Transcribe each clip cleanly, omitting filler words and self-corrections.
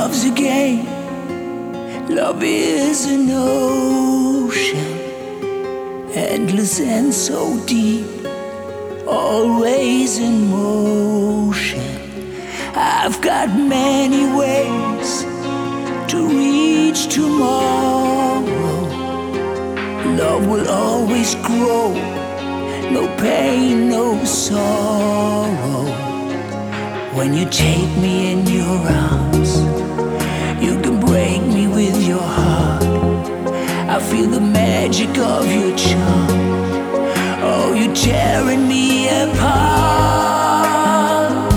love's a game. Love is an ocean, endless and so deep, always in motion. I've got many ways to reach tomorrow. Love will always grow, no pain, no sorrow. When you take me in your arms, you can break me with your heart. I feel the magic of your charm. Oh, you're tearing me apart.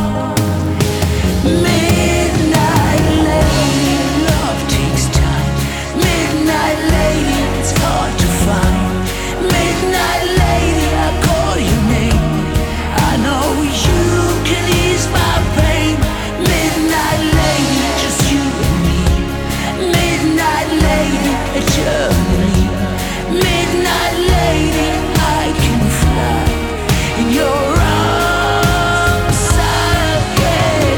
Midnight lady, love takes time. Midnight lady, it's hard to find. Midnight lady, I call your name. I know you can ease my pain. Midnight lady, just you and me. Midnight lady, eternally. Midnight lady, I can fly in your arms again.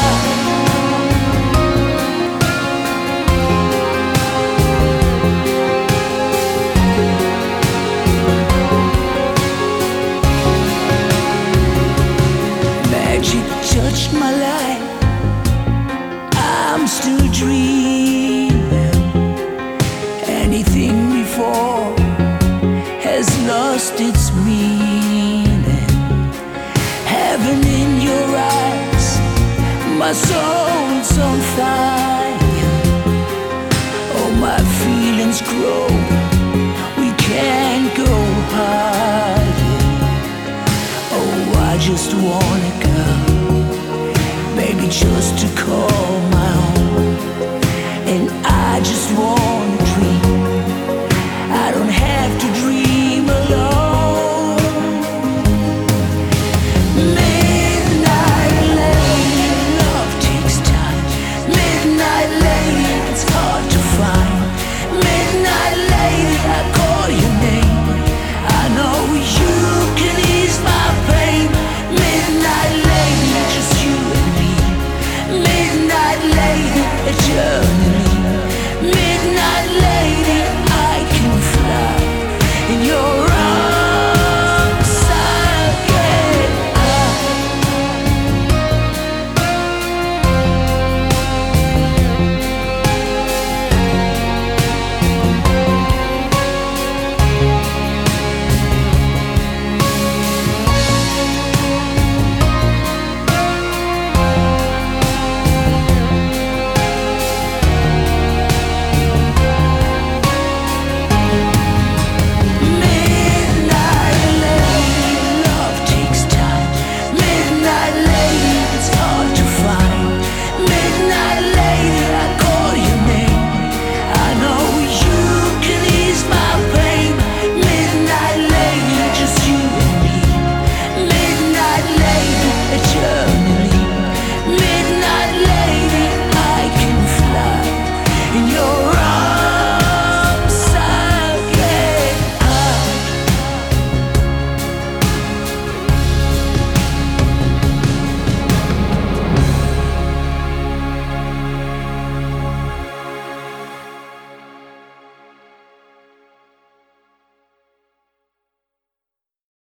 Magic touched my life, I'm still dreaming. Anything before has lost its meaning. Heaven in your eyes, my soul's on fire. Oh, my feelings grow, we can't go higher. Oh, I just want a girl, baby, just to call my own. And I just want